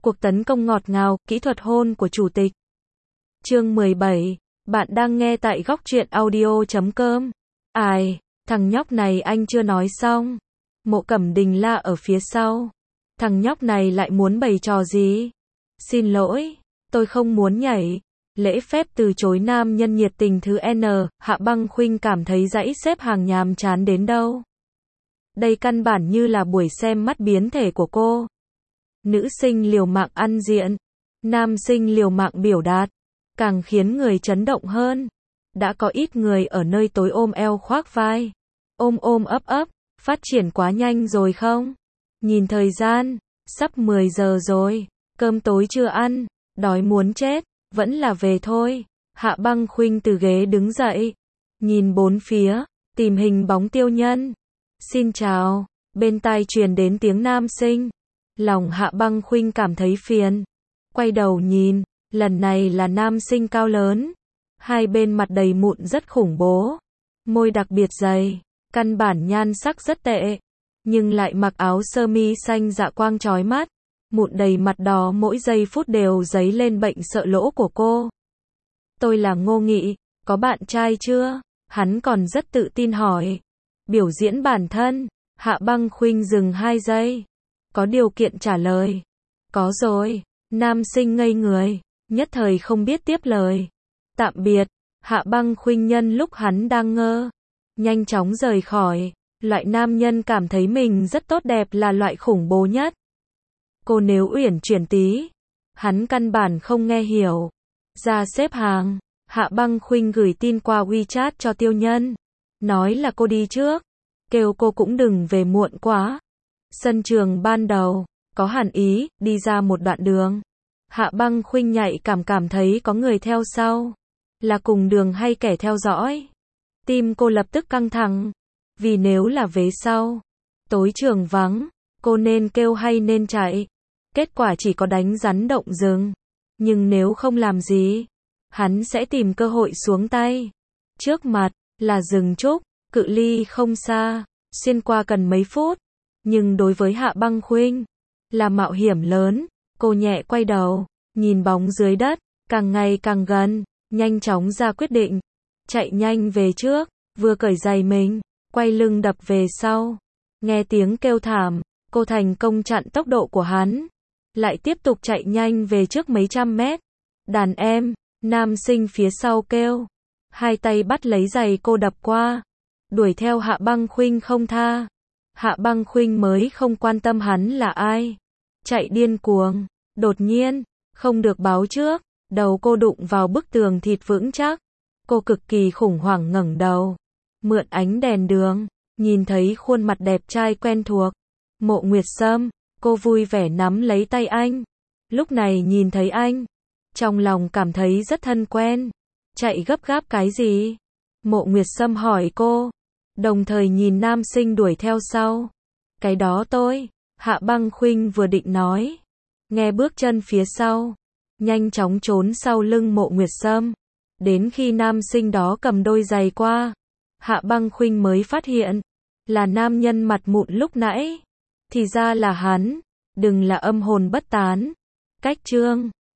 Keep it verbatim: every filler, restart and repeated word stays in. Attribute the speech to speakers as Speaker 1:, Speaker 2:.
Speaker 1: Cuộc tấn công ngọt ngào, kỹ thuật hôn của chủ tịch. Chương mười bảy, bạn đang nghe tại góc truyện audio chấm com. Ai, thằng nhóc này anh chưa nói xong. Mộ Cẩm Đình la ở phía sau. Thằng nhóc này lại muốn bày trò gì? Xin lỗi, tôi không muốn nhảy. Lễ phép từ chối nam nhân nhiệt tình thứ N, Hạ Băng Khuynh cảm thấy dãy xếp hàng nhàm chán đến đâu. Đây căn bản như là buổi xem mắt biến thể của cô. Nữ sinh liều mạng ăn diện, nam sinh liều mạng biểu đạt, càng khiến người chấn động hơn. Đã có ít người ở nơi tối ôm eo khoác vai, ôm ôm ấp ấp, phát triển quá nhanh rồi không? Nhìn thời gian, sắp mười giờ rồi, cơm tối chưa ăn, đói muốn chết, vẫn là về thôi. Hạ Băng Khuynh từ ghế đứng dậy, nhìn bốn phía, tìm hình bóng Tiêu Nhân. Xin chào, bên tai truyền đến tiếng nam sinh. Lòng Hạ Băng Khuynh cảm thấy phiền. Quay đầu nhìn, lần này là nam sinh cao lớn. Hai bên mặt đầy mụn rất khủng bố. Môi đặc biệt dày, căn bản nhan sắc rất tệ. Nhưng lại mặc áo sơ mi xanh dạ quang chói mắt. Mụn đầy mặt đó mỗi giây phút đều dấy lên bệnh sợ lỗ của cô. Tôi là Ngô Nghị, có bạn trai chưa? Hắn còn rất tự tin hỏi. Biểu diễn bản thân, Hạ Băng Khuynh dừng hai giây. Có điều kiện trả lời. Có rồi, nam sinh ngây người, nhất thời không biết tiếp lời. Tạm biệt, Hạ Băng Khuynh nhân lúc hắn đang ngơ, nhanh chóng rời khỏi. Loại nam nhân cảm thấy mình rất tốt đẹp là loại khủng bố nhất. Cô nếu uyển chuyển tí, hắn căn bản không nghe hiểu. Ra xếp hàng, Hạ Băng Khuynh gửi tin qua WeChat cho Tiêu Nhân, nói là cô đi trước, kêu cô cũng đừng về muộn quá. Sân trường ban đầu, có hẳn ý, đi ra một đoạn đường. Hạ Băng Khuynh nhạy cảm cảm thấy có người theo sau. Là cùng đường hay kẻ theo dõi? Tim cô lập tức căng thẳng. Vì nếu là vế sau, tối trường vắng, cô nên kêu hay nên chạy? Kết quả chỉ có đánh rắn động rừng. Nhưng nếu không làm gì, hắn sẽ tìm cơ hội xuống tay. Trước mặt, là rừng trúc, cự ly không xa, xuyên qua cần mấy phút. Nhưng đối với Hạ Băng Khuynh, là mạo hiểm lớn. Cô nhẹ quay đầu, nhìn bóng dưới đất, càng ngày càng gần, nhanh chóng ra quyết định. Chạy nhanh về trước, vừa cởi giày mình, quay lưng đập về sau. Nghe tiếng kêu thảm, cô thành công chặn tốc độ của hắn. Lại tiếp tục chạy nhanh về trước mấy trăm mét. Đàn em, nam sinh phía sau kêu. Hai tay bắt lấy giày cô đập qua. Đuổi theo Hạ Băng Khuynh không tha. Hạ Băng Khuynh mới không quan tâm hắn là ai. Chạy điên cuồng. Đột nhiên, không được báo trước, đầu cô đụng vào bức tường thịt vững chắc. Cô cực kỳ khủng hoảng ngẩng đầu. Mượn ánh đèn đường, nhìn thấy khuôn mặt đẹp trai quen thuộc. Mộ Nguyệt Sâm, cô vui vẻ nắm lấy tay anh. Lúc này nhìn thấy anh, trong lòng cảm thấy rất thân quen. Chạy gấp gáp cái gì? Mộ Nguyệt Sâm hỏi cô, đồng thời nhìn nam sinh đuổi theo sau. Cái đó tôi, Hạ Băng Khuynh vừa định nói. Nghe bước chân phía sau, nhanh chóng trốn sau lưng Mộ Nguyệt Sâm. Đến khi nam sinh đó cầm đôi giày qua, Hạ Băng Khuynh mới phát hiện, là nam nhân mặt mụn lúc nãy. Thì ra là hắn, đừng là âm hồn bất tán. Cách chương